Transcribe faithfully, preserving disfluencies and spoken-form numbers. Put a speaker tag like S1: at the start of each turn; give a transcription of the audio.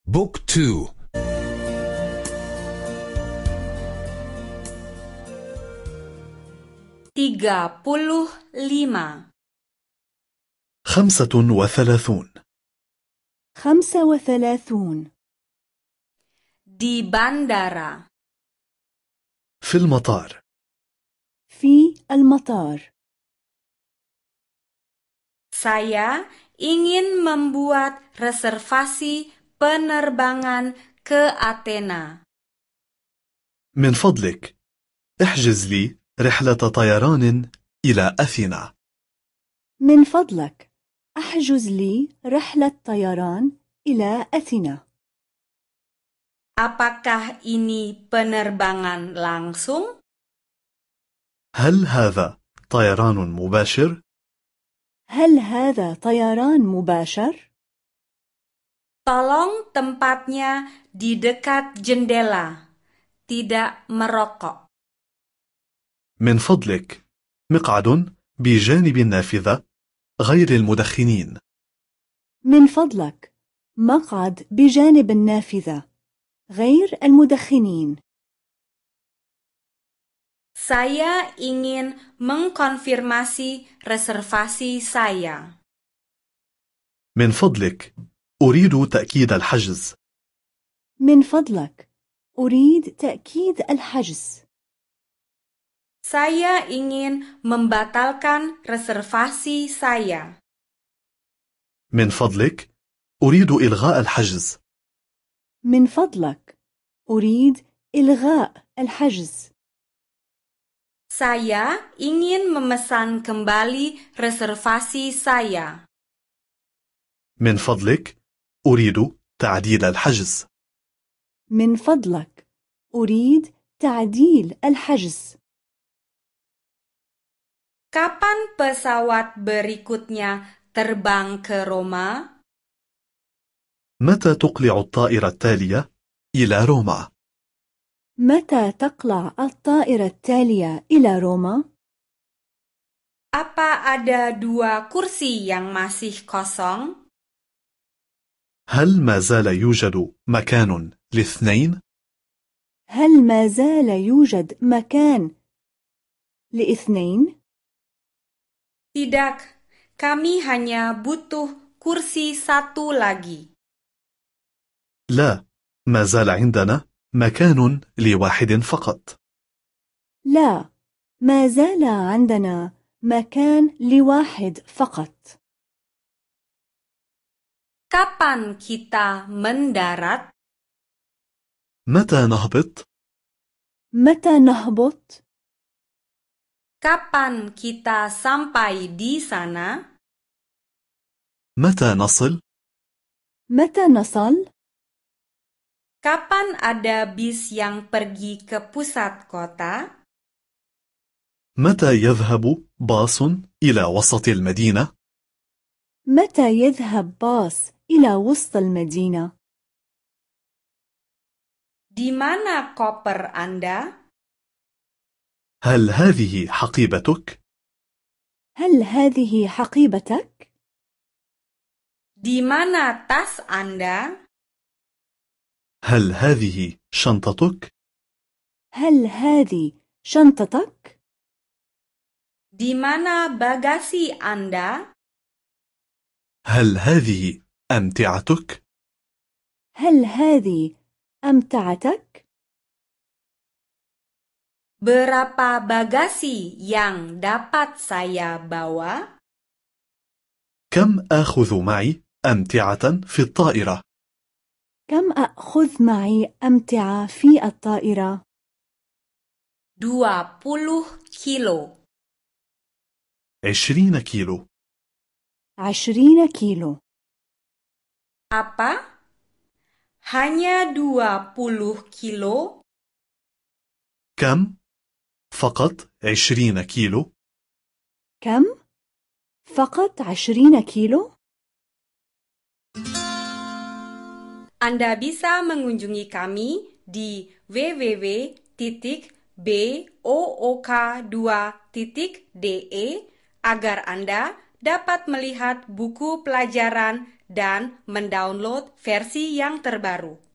S1: بوك تو.
S2: tiga puluh lima.
S3: خمسة وثلاثون.
S4: خمسة وثلاثون.
S2: Di bandara.
S3: في المطار.
S4: في المطار.
S2: Saya ingin membuat reservasi penerbangan ke Athena.
S3: من فضلك احجز لي رحلة طيران إلى أثينا.
S4: من فضلك احجز لي رحلة طيران إلى أثينا.
S2: Apakah ini penerbangan langsung?
S3: هل هذا طيران مباشر؟
S4: هل هذا طيران مباشر؟
S2: Tolong tempatnya di dekat jendela, tidak merokok.
S3: من فضلك مقعد بجانب النافذة غير المدخنين.
S4: من فضلك مقعد بجانب النافذة غير المدخنين.
S2: Saya ingin mengkonfirmasi reservasi saya.
S3: من فضلك أريد تأكيد الحجز.
S4: من فضلك أريد تأكيد الحجز.
S2: Saya ingin membatalkan reservasi saya.
S3: من فضلك أريد إلغاء الحجز.
S4: من فضلك أريد إلغاء الحجز.
S2: Saya ingin memesan kembali reservasi saya.
S3: من فضلك أريد تعديل الحجز.
S4: من فضلك أريد تعديل الحجز.
S2: Kapan pesawat berikutnya terbang ke Roma?
S3: متى تقلع الطائرة التالية إلى روما؟
S4: متى تقلع الطائرة التالية إلى روما؟
S2: Apa ada dua kursi yang masih kosong?
S3: هل ما زال يوجد مكان لاثنين؟
S4: هل ما زال يوجد مكان لاثنين؟
S2: Tidak, kami hanya butuh kursi satu lagi.
S3: لا، ما زال عندنا مكان لواحد فقط.
S4: لا، ما زال عندنا مكان لواحد فقط.
S2: Kapan kita mendarat?
S3: متى نهبط؟
S4: متى نهبط؟
S2: Kapan kita sampai di sana?
S3: متى نصل؟
S4: متى نصل؟
S2: Kapan ada bis yang pergi ke pusat kota?
S3: متى يذهب باص إلى وسط المدينة؟
S4: متى يذهب باص إلى وسط المدينة؟
S2: Di mana koper Anda?
S3: هل هذه حقيبتك؟
S4: هل هذه حقيبتك؟
S2: Di mana tas Anda?
S3: هل هذه شنطتك؟
S4: هل هذه شنطتك؟
S2: Di mana bagasi Anda?
S3: هل هذه أمتعتك؟
S4: هل هذه أمتعتك؟
S2: Berapa bagasi yang dapat saya bawa?
S3: كم آخذ معي أمتعة في الطائرة؟
S4: كم أخذ معي أمتعة في الطائرة؟
S2: dua puluh kilo.
S3: عشرين كيلو.
S4: عشرين كيلو.
S2: Apa? Hanya dua puluh kilo?
S3: كم؟ فقط عشرين كيلو.
S4: كم؟ فقط عشرين كيلو؟
S2: Anda bisa mengunjungi kami di w w w titik book dua titik de agar Anda dapat melihat buku pelajaran dan mendownload versi yang terbaru.